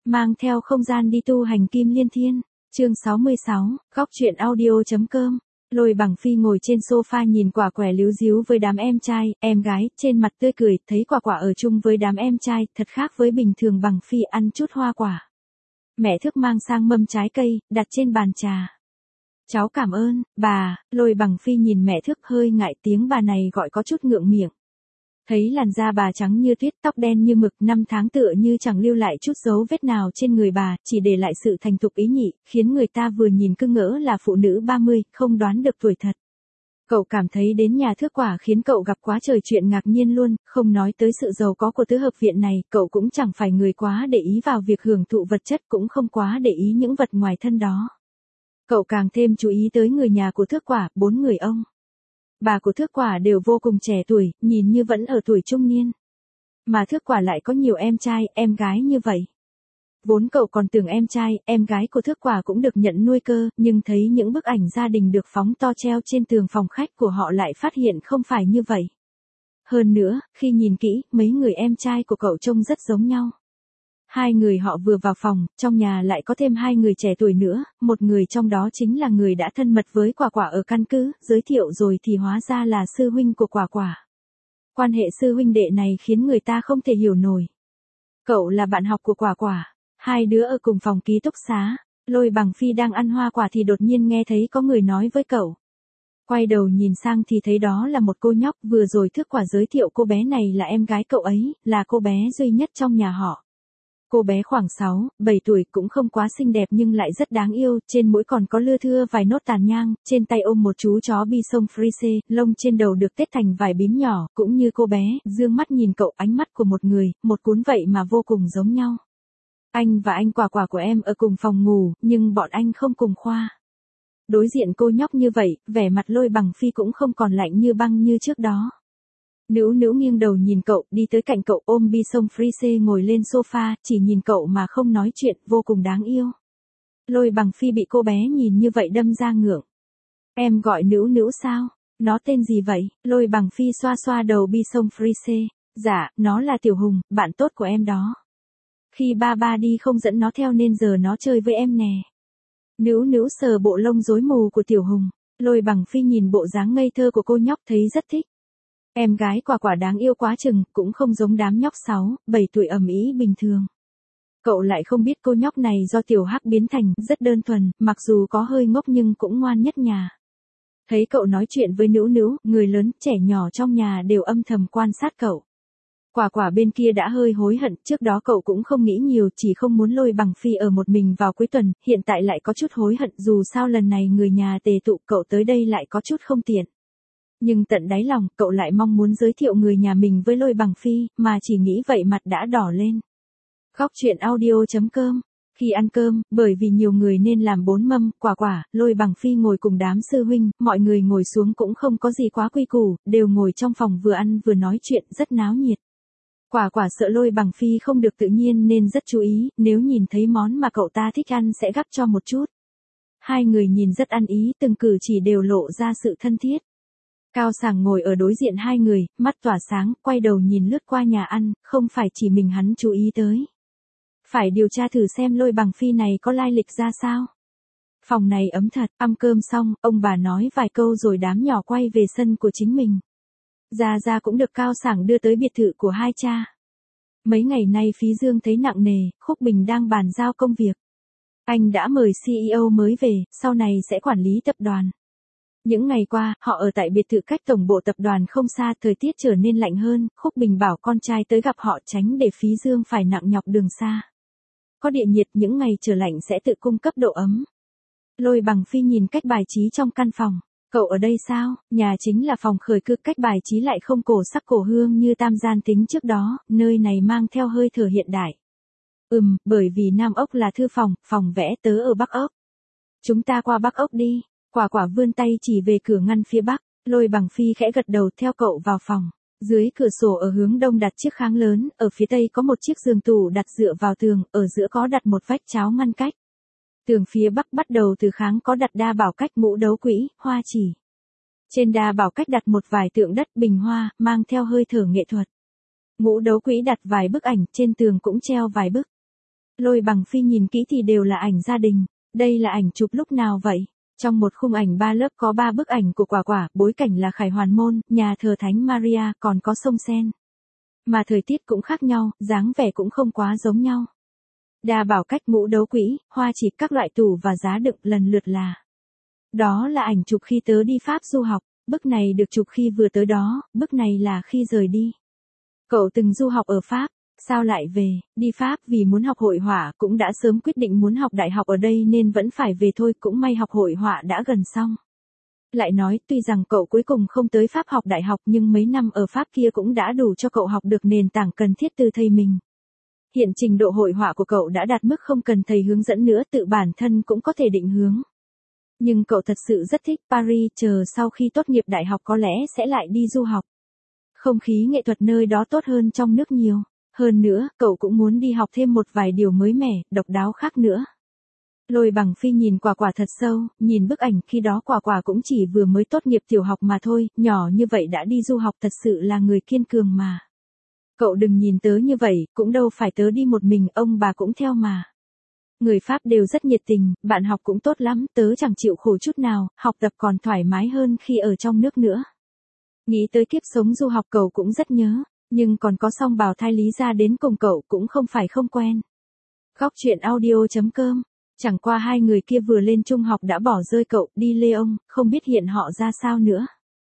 Mang theo không gian đi tu hành kim liên thiên. Chương 66, góc truyện audio.com. Lôi Bằng Phi ngồi trên sofa nhìn Quả Quẻ líu díu với đám em trai, em gái, trên mặt tươi cười, thấy Quả Quả ở chung với đám em trai, thật khác với bình thường Bằng Phi ăn chút hoa quả. Mẹ thức mang sang mâm trái cây, đặt trên bàn trà. Cháu cảm ơn, bà. Lôi Bằng Phi nhìn mẹ thức hơi ngại tiếng bà này gọi có chút ngượng miệng. Thấy làn da bà trắng như tuyết, tóc đen như mực, 5 tháng tựa như chẳng lưu lại chút dấu vết nào trên người bà, chỉ để lại sự thành thục ý nhị, khiến người ta vừa nhìn cứ ngỡ là phụ nữ 30, không đoán được tuổi thật. Cậu cảm thấy đến nhà Thước Quả khiến cậu gặp quá trời chuyện ngạc nhiên luôn, không nói tới sự giàu có của tứ hợp viện này, cậu cũng chẳng phải người quá để ý vào việc hưởng thụ vật chất, cũng không quá để ý những vật ngoài thân đó. Cậu càng thêm chú ý tới người nhà của Thước Quả, 4 người ông. Bà của Thước Quả đều vô cùng trẻ tuổi, nhìn như vẫn ở tuổi trung niên. Mà Thước Quả lại có nhiều em trai, em gái như vậy. Vốn cậu còn tưởng em trai, em gái của Thước Quả cũng được nhận nuôi cơ, nhưng thấy những bức ảnh gia đình được phóng to treo trên tường phòng khách của họ lại phát hiện không phải như vậy. Hơn nữa, khi nhìn kỹ, mấy người em trai của cậu trông rất giống nhau. Hai người họ vừa vào phòng, trong nhà lại có thêm 2 người trẻ tuổi nữa, một người trong đó chính là người đã thân mật với Quả Quả ở căn cứ, giới thiệu rồi thì hóa ra là sư huynh của Quả Quả. Quan hệ sư huynh đệ này khiến người ta không thể hiểu nổi. Cậu là bạn học của Quả Quả, hai đứa ở cùng phòng ký túc xá. Lôi Bằng Phi đang ăn hoa quả thì đột nhiên nghe thấy có người nói với cậu. Quay đầu nhìn sang thì thấy đó là một cô nhóc, vừa rồi Thước Quả giới thiệu cô bé này là em gái cậu ấy, là cô bé duy nhất trong nhà họ. Cô bé khoảng 6, 7 tuổi, cũng không quá xinh đẹp nhưng lại rất đáng yêu, trên mũi còn có lưa thưa vài nốt tàn nhang, trên tay ôm một chú chó Bichon Frise, lông trên đầu được tết thành vài bím nhỏ, cũng như cô bé, dương mắt nhìn cậu, ánh mắt của một người, một cuốn vậy mà vô cùng giống nhau. Anh và anh Quả Quả của em ở cùng phòng ngủ, nhưng bọn anh không cùng khoa. Đối diện cô nhóc như vậy, vẻ mặt Lôi Bằng Phi cũng không còn lạnh như băng như trước đó. Nữu Nữu nghiêng đầu nhìn cậu, đi tới cạnh cậu ôm Bichon Frise ngồi lên sofa, chỉ nhìn cậu mà không nói chuyện, vô cùng đáng yêu. Lôi Bằng Phi bị cô bé nhìn như vậy đâm ra ngượng. Em gọi Nữu Nữu sao? Nó tên gì vậy? Lôi Bằng Phi xoa xoa đầu Bichon Frise. Dạ, nó là Tiểu Hùng, bạn tốt của em đó. Khi ba đi không dẫn nó theo nên giờ nó chơi với em nè. Nữu Nữu sờ bộ lông rối mù của Tiểu Hùng. Lôi Bằng Phi nhìn bộ dáng ngây thơ của cô nhóc thấy rất thích. Em gái Quả Quả đáng yêu quá chừng, cũng không giống đám nhóc 6, 7 tuổi ầm ĩ bình thường. Cậu lại không biết cô nhóc này do Tiểu Hắc biến thành, rất đơn thuần, mặc dù có hơi ngốc nhưng cũng ngoan nhất nhà. Thấy cậu nói chuyện với Nữu Nữu, người lớn, trẻ nhỏ trong nhà đều âm thầm quan sát cậu. Quả Quả bên kia đã hơi hối hận, trước đó cậu cũng không nghĩ nhiều, chỉ không muốn Lôi Bằng Phi ở một mình vào cuối tuần, hiện tại lại có chút hối hận, dù sao lần này người nhà tề tụ, cậu tới đây lại có chút không tiện. Nhưng tận đáy lòng, cậu lại mong muốn giới thiệu người nhà mình với Lôi Bằng Phi, mà chỉ nghĩ vậy mặt đã đỏ lên. Góc truyện audio.com. Khi ăn cơm, bởi vì nhiều người nên làm 4 mâm, Quả Quả, Lôi Bằng Phi ngồi cùng đám sư huynh, mọi người ngồi xuống cũng không có gì quá quy củ, đều ngồi trong phòng vừa ăn vừa nói chuyện, rất náo nhiệt. Quả Quả sợ Lôi Bằng Phi không được tự nhiên nên rất chú ý, nếu nhìn thấy món mà cậu ta thích ăn sẽ gắp cho một chút. Hai người nhìn rất ăn ý, từng cử chỉ đều lộ ra sự thân thiết. Cao Sảng ngồi ở đối diện hai người, mắt tỏa sáng, quay đầu nhìn lướt qua nhà ăn, không phải chỉ mình hắn chú ý tới. Phải điều tra thử xem Lôi Bằng Phi này có lai lịch ra sao. Phòng này ấm thật, ăn cơm xong, ông bà nói vài câu rồi đám nhỏ quay về sân của chính mình. Gia Gia cũng được Cao Sảng đưa tới biệt thự của hai cha. Mấy ngày nay Phí Dương thấy nặng nề, Khúc Bình đang bàn giao công việc. Anh đã mời CEO mới về, sau này sẽ quản lý tập đoàn. Những ngày qua, họ ở tại biệt thự cách tổng bộ tập đoàn không xa, thời tiết trở nên lạnh hơn, Khúc Bình bảo con trai tới gặp họ tránh để Phí Dương phải nặng nhọc đường xa. Có địa nhiệt những ngày trở lạnh sẽ tự cung cấp độ ấm. Lôi Bằng Phi nhìn cách bài trí trong căn phòng. Cậu ở đây sao? Nhà chính là phòng khởi cư, cách bài trí lại không cổ sắc cổ hương như Tam Gian Tính trước đó, nơi này mang theo hơi thở hiện đại. Bởi vì Nam Ốc là thư phòng, phòng vẽ tớ ở Bắc Ốc. Chúng ta qua Bắc Ốc đi. Quả Quả vươn tay chỉ về cửa ngăn phía Bắc, Lôi Bằng Phi khẽ gật đầu theo cậu vào phòng. Dưới cửa sổ ở hướng đông đặt chiếc kháng lớn, ở phía tây có một chiếc giường tủ đặt dựa vào tường, ở giữa có đặt một vách cháo ngăn cách. Tường phía Bắc bắt đầu từ kháng có đặt đa bảo cách, ngũ đấu quỹ, hoa chỉ. Trên đa bảo cách đặt một vài tượng đất, bình hoa, mang theo hơi thở nghệ thuật. Ngũ đấu quỹ đặt vài bức ảnh, trên tường cũng treo vài bức. Lôi Bằng Phi nhìn kỹ thì đều là ảnh gia đình. Đây là ảnh chụp lúc nào vậy? Trong một khung ảnh 3 lớp có 3 bức ảnh của Quả Quả, bối cảnh là Khải Hoàn Môn, nhà thờ Thánh Maria, còn có sông Sen. Mà thời tiết cũng khác nhau, dáng vẻ cũng không quá giống nhau. Đa bảo cách, ngũ đấu quỹ, hoa chỉ, các loại tủ và giá đựng lần lượt là. Đó là ảnh chụp khi tớ đi Pháp du học, bức này được chụp khi vừa tới đó, bức này là khi rời đi. Cậu từng du học ở Pháp, sao lại về, đi Pháp vì muốn học hội họa, cũng đã sớm quyết định muốn học đại học ở đây nên vẫn phải về thôi, cũng may học hội họa đã gần xong. Lại nói, tuy rằng cậu cuối cùng không tới Pháp học đại học nhưng mấy năm ở Pháp kia cũng đã đủ cho cậu học được nền tảng cần thiết từ thầy mình. Hiện trình độ hội họa của cậu đã đạt mức không cần thầy hướng dẫn nữa, tự bản thân cũng có thể định hướng. Nhưng cậu thật sự rất thích Paris, chờ sau khi tốt nghiệp đại học có lẽ sẽ lại đi du học. Không khí nghệ thuật nơi đó tốt hơn trong nước nhiều. Hơn nữa, cậu cũng muốn đi học thêm một vài điều mới mẻ, độc đáo khác nữa. Lôi Bằng Phi nhìn Quả Quả thật sâu, nhìn bức ảnh khi đó Quả Quả cũng chỉ vừa mới tốt nghiệp tiểu học mà thôi, nhỏ như vậy đã đi du học, thật sự là người kiên cường mà. Cậu đừng nhìn tớ như vậy, cũng đâu phải tớ đi một mình, ông bà cũng theo mà. Người Pháp đều rất nhiệt tình, bạn học cũng tốt lắm, tớ chẳng chịu khổ chút nào, học tập còn thoải mái hơn khi ở trong nước nữa. Nghĩ tới kiếp sống du học cậu cũng rất nhớ, nhưng còn có Song Bào Thai Lý ra đến cùng cậu cũng không phải không quen. Góc truyện audio.com. Chẳng qua hai người kia vừa lên trung học đã bỏ rơi cậu, đi Lyon, không biết hiện họ ra sao nữa.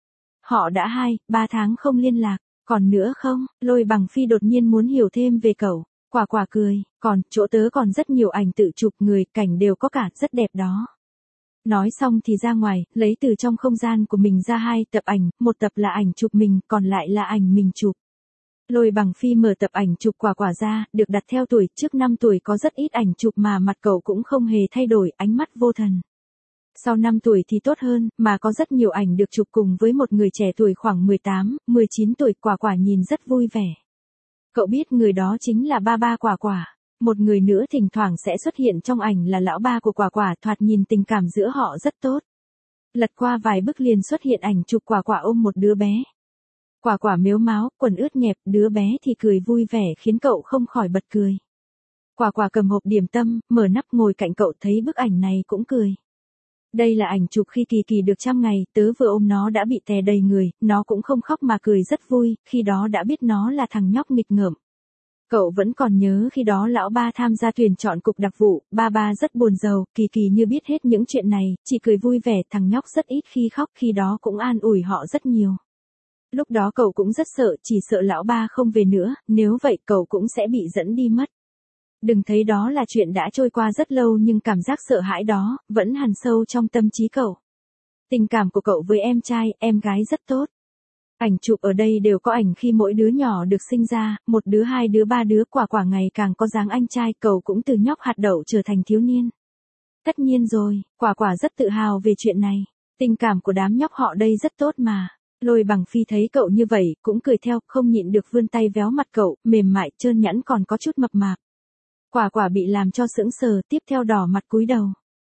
Họ đã 2-3 tháng không liên lạc, còn nữa không? Lôi Bằng Phi đột nhiên muốn hiểu thêm về cậu. Quả Quả cười, còn, chỗ tớ còn rất nhiều ảnh tự chụp người, cảnh đều có cả, rất đẹp đó. Nói xong thì ra ngoài, lấy từ trong không gian của mình ra 2 tập ảnh, một tập là ảnh chụp mình, còn lại là ảnh mình chụp. Lôi Bằng Phi mở tập ảnh chụp Quả Quả ra, được đặt theo tuổi, trước 5 tuổi có rất ít ảnh chụp mà mặt cậu cũng không hề thay đổi, ánh mắt vô thần. Sau 5 tuổi thì tốt hơn, mà có rất nhiều ảnh được chụp cùng với một người trẻ tuổi khoảng 18-19 tuổi, Quả Quả nhìn rất vui vẻ. Cậu biết người đó chính là ba ba Quả Quả. Một người nữa thỉnh thoảng sẽ xuất hiện trong ảnh là lão ba của Quả Quả, thoạt nhìn tình cảm giữa họ rất tốt. Lật qua vài bức liền xuất hiện ảnh chụp Quả Quả ôm một đứa bé. Quả Quả mếu máo, quần ướt nhẹp, đứa bé thì cười vui vẻ khiến cậu không khỏi bật cười. Quả Quả cầm hộp điểm tâm, mở nắp ngồi cạnh cậu, thấy bức ảnh này cũng cười. Đây là ảnh chụp khi Kỳ Kỳ được 100 ngày, tớ vừa ôm nó đã bị tè đầy người, nó cũng không khóc mà cười rất vui, khi đó đã biết nó là thằng nhóc nghịch ngợm. Cậu vẫn còn nhớ khi đó lão ba tham gia tuyển chọn cục đặc vụ, ba rất buồn rầu, Kỳ Kỳ như biết hết những chuyện này, chỉ cười vui vẻ, thằng nhóc rất ít khi khóc, khi đó cũng an ủi họ rất nhiều. Lúc đó cậu cũng rất sợ, chỉ sợ lão ba không về nữa, nếu vậy cậu cũng sẽ bị dẫn đi mất. Đừng thấy đó là chuyện đã trôi qua rất lâu nhưng cảm giác sợ hãi đó, vẫn hằn sâu trong tâm trí cậu. Tình cảm của cậu với em trai, em gái rất tốt. Ảnh chụp ở đây đều có ảnh khi mỗi đứa nhỏ được sinh ra, 1 đứa 2 đứa 3 đứa, Quả Quả ngày càng có dáng anh trai, cậu cũng từ nhóc hạt đậu trở thành thiếu niên. Tất nhiên rồi, Quả Quả rất tự hào về chuyện này. Tình cảm của đám nhóc họ đây rất tốt mà. Lôi Bằng Phi thấy cậu như vậy, cũng cười theo, không nhịn được vươn tay véo mặt cậu, mềm mại, trơn nhẵn còn có chút mập mạp. Quả Quả bị làm cho sững sờ, tiếp theo đỏ mặt cúi đầu.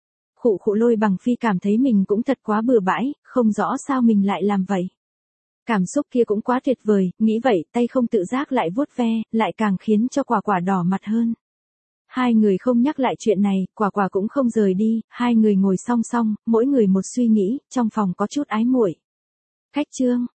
Khụ khụ, Lôi Bằng Phi cảm thấy mình cũng thật quá bừa bãi, không rõ sao mình lại làm vậy. Cảm xúc kia cũng quá tuyệt vời, nghĩ vậy, tay không tự giác lại vuốt ve, lại càng khiến cho Quả Quả đỏ mặt hơn. Hai người không nhắc lại chuyện này, Quả Quả cũng không rời đi, hai người ngồi song song, mỗi người một suy nghĩ, trong phòng có chút ái muội. Khách trương.